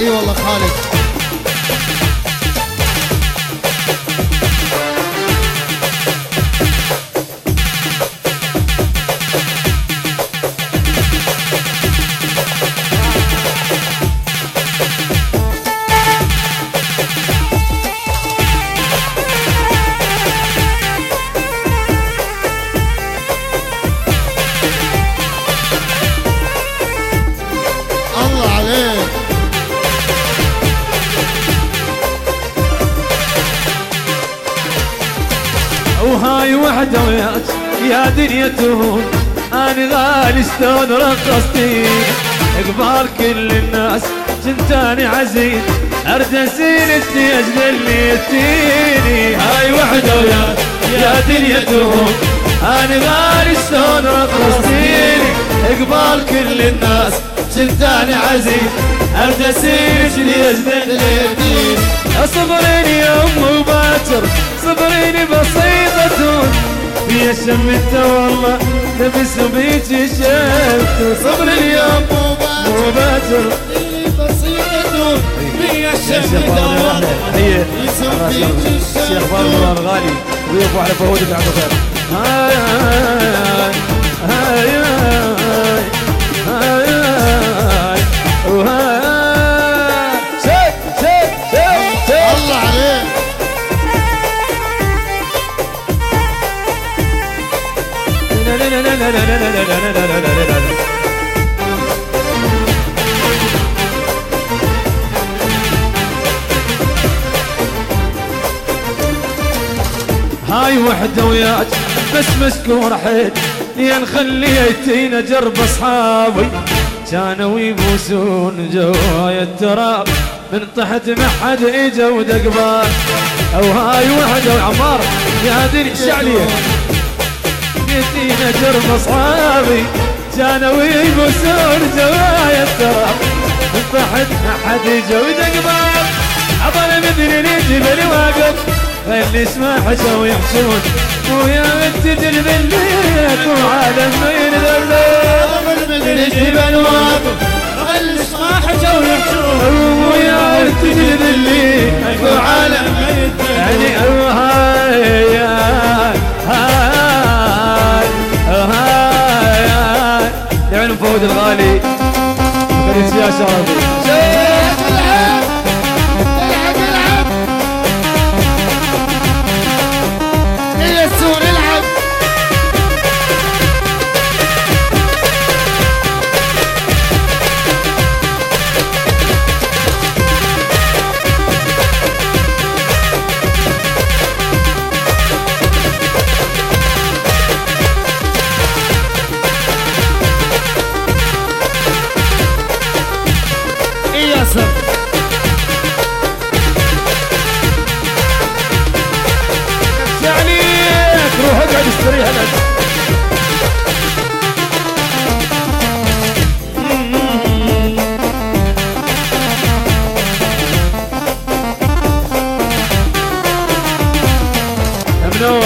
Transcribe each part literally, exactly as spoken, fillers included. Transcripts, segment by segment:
اي والله خالد. وهاي وحدة وياك يا دنيا تهون، أنا غالي شلون رقصتي قبال كل الناس جنتاني عزيز أرد أسيل أجل اللي يتيني. هاي وحدة وياك يا دنيا تهون، أنا غالي شلون رقصتيني قبال كل الناس جنتاني عزيز أرد أسيل أجل اللي يتيني. صبريني يوم وباكر صبريني بسيطة في الشم انت والله لبس بيجي شفت. صبر اليوم وباكر بسيطة في الشم انت والله لبس بيجي شفت. الشيخ فاروق الغالي ويقف على فهود بن عبد الخير. هاي هاي هاي هاي هاي وهاي شد شد شد شد الله عليك. هاي وحدة وياك بس مسكون حيل يا نخليتينا جرب اصحابي كانوا يبوسون جوايا التراب من طحت ما حد اجا ودقبال. او هاي وحدة وعمار يا دنيا شعليه يتينا جرب اصحابي كانوا يبوسون جوايا التراب من طحت ما حد اجا ودقبال. عطنا مدري الجبل واقف خلي اسمع حشا ويحشون ويا بنت تذليك وعالم ما ينذلك الجبل واقف خلي اسمع حشا ويحشون ويا بنت تذليك وعالم ما ينذلك. يعني هاي هاي هاي هاي يعني فهود الغالي خليج يا شرفي. استريح لك منور.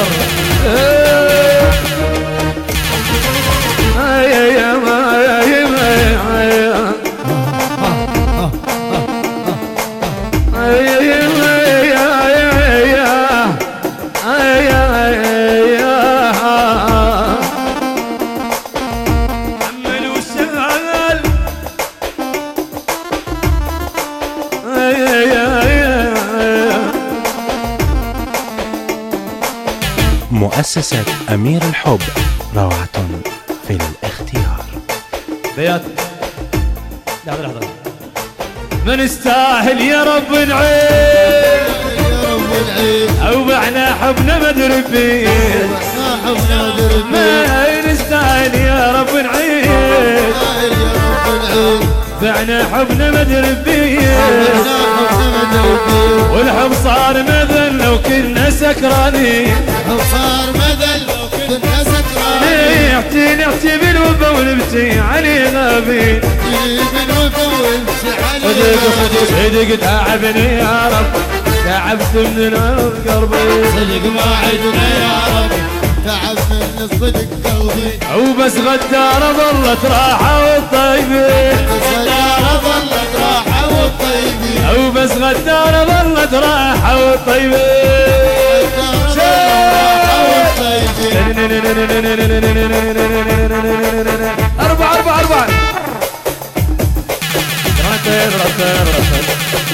مؤسسة أمير الحب روعة في الاختيار. بيات لحظة لحظة من استاهل يا رب نعيد يا رب العيد أو بعنا حبنا مدري فيه ما نستاهل يا رب نعيد بعنا حبنا مدري فيه والحب صار مثل لو كنا سكرانين صار مثل لو كنا سكرانين نحكي نحكي بالوفا ونبكي عليه غابين بالوفا ونبكي عليه صدق تعبني يا رب تعبت من الأرض قلبي صدق ما عدنا يا رب تعب من الصدق قلبي وبس غدارة ظلت راحة والطيبين غدارة ظلت راحة والطيبين او بس غدارة ظلت راحة والطيبين أربعة أربعة أربعة رتب رتب رتب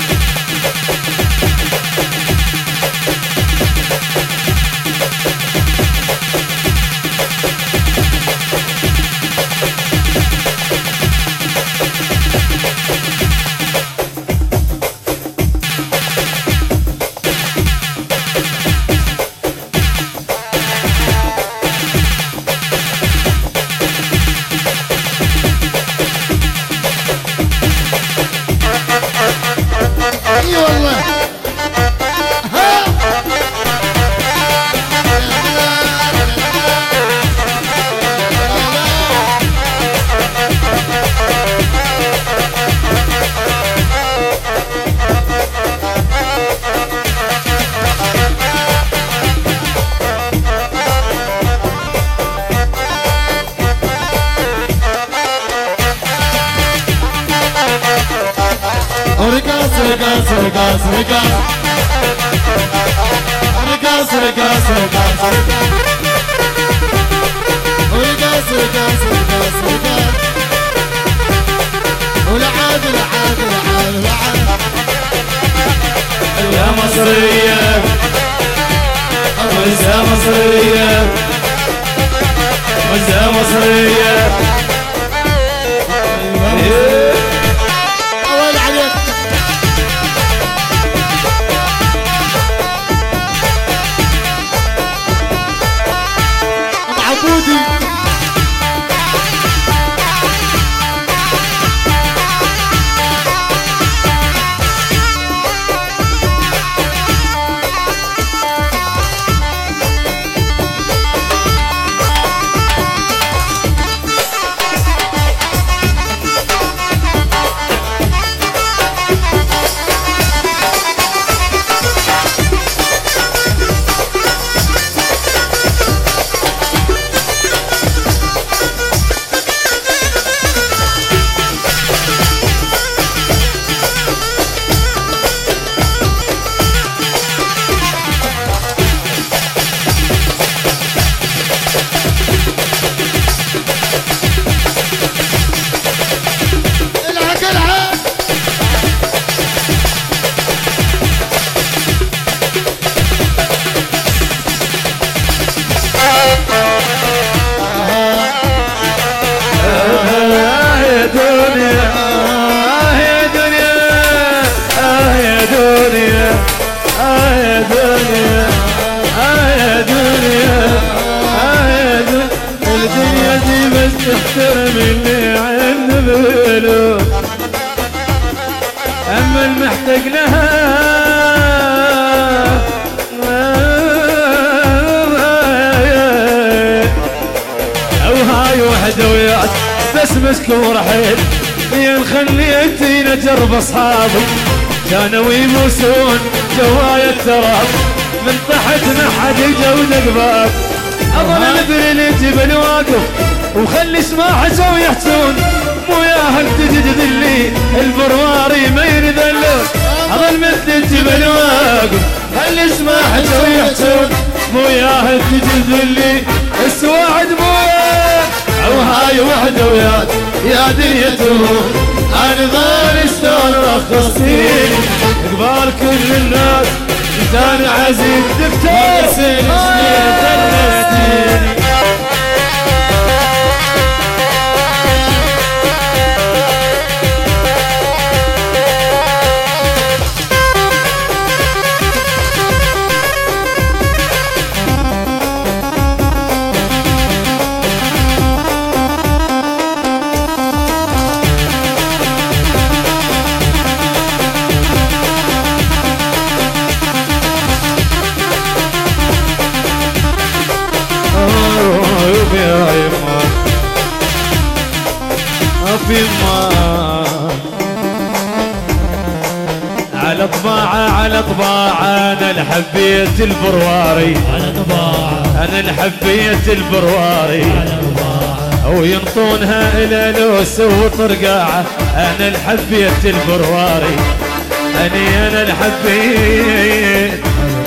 اي والله ها رقص رقص رقص رقص رقص رقص رقص رقص رقص رقص رقص والعاد العاد العاد العاد يا مصرية وزة مصرية وزة مصرية أول عليك أم عبودي العك العك آه يا دنيا آه يا دنيا آه يا دنيا آه يا دنيا آه يا دنيا آه يا دنيا الدنيا دي بس تحترم اللي عنده بلو أما المحتاج لها أو هاي وحدة وياك بس مسكوا ورحيل لين خليتي نجرب أصحابي كانوا يموسون جوايا التراب من تحت ما حد يجود قباب أظل ندري الجبل واقف وخلي سماحته ويحتون مو ياهل تجد ذلي البرواري ما يرذلون أظل مثل الجبل واقف خلي سماحته ويحتون مو ياهل تجد ذلي السواعد مويه او هاي وحده وياك يا دنيتهم انا ظالي شلون رخصتيني قبال كل الناس انت انا عزيز دكتور سنين خلصتيني في ما على طباعة على طباعة أنا اللي حبيت البرواري على طباعة أنا اللي حبيت البرواري على طباعة وينطونها إلى لوس وطرقاعة. أنا الحبيت البرواري، أني أنا الحبيت.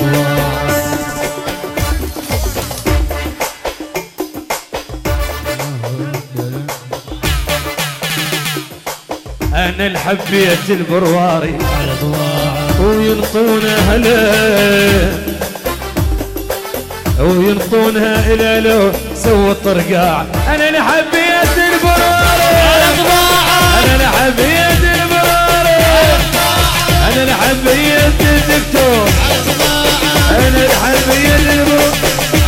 أنا الحبيت البرواري وينطونها له وينطونها إلى لو سوى الطرقاع. أنا اللي حبيت البراري، أنا اللي حبيت البراري، أنا اللي حبيت الدكتور، أنا اللي حبيت البراري.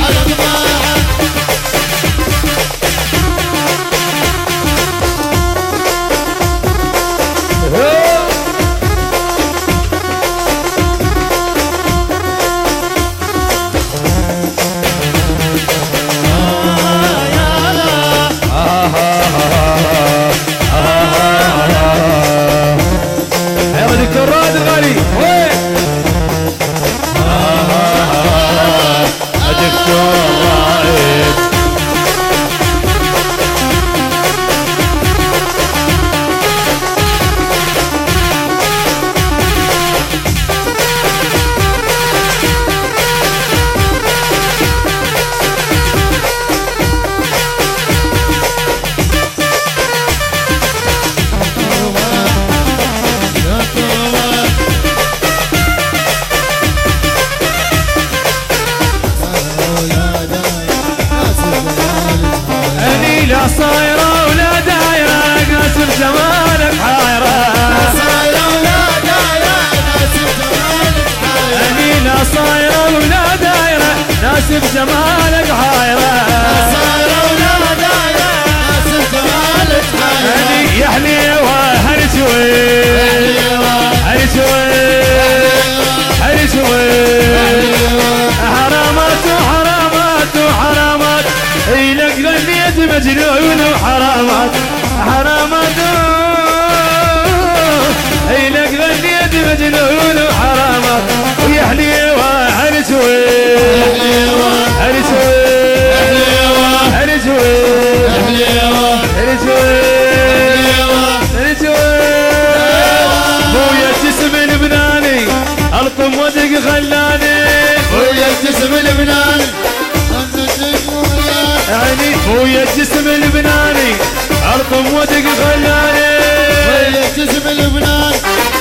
صايرة ولا دايرة قاسم جمالك حايرة، صايرة ولا دايرة ناسب جمالك حايرة، أني لا صايرة ولا دايرة ناسب جمالك حايرة، صايرة ولا دايرة ناسب جمالك حايرة، أني يا حليوة هرجوي هرجوي هرجوي حرامات وحرامات وحرامات إلك غنيت مجنون وحرامات حرامات إلك غنيت مجنون وحرامات ويا حليوة هرجوي هرجوي هرجوي هرجوي هرجوي بويا الجسم اللبناني الطم ودق خلاني ويا الجسم اللبناني يعني بويا الجسم اللبناني الطم ودق خلاني ويا الجسم اللبناني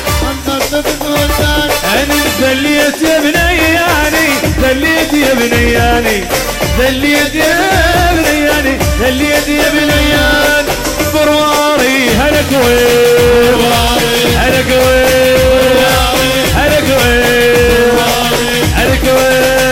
أنا ذليت يا بنياني ذليت يا بنياني ذليت يا بنياني ذليت يا بنيان برواري هلك وين هلك وين هلك وين هلك وين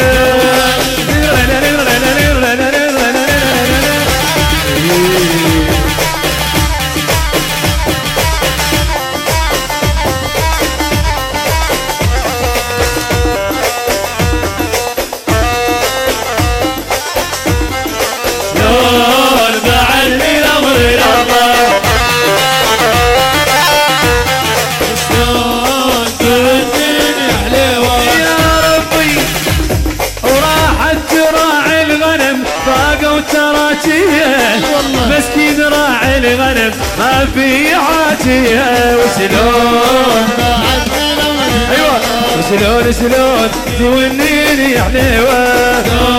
مسكين راعي الغنم ما في عاتيه وشلون ايوه وشلون شلون تونيني يا حليوه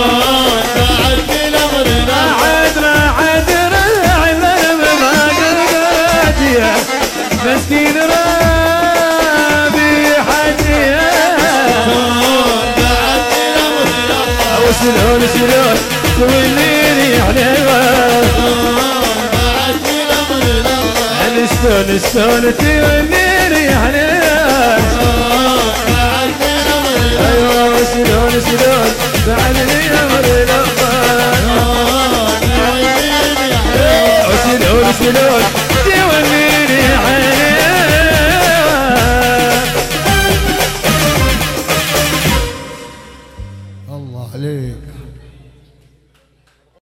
راعد راعد راعي الغنم ما قلقاتيه مسكين رابي حاتيه وشلون شلون تونيني يا حليوه شلون شلون تونيني يا حليوه ايوه شلون شلون بعدني امر الأخبار شلون شلون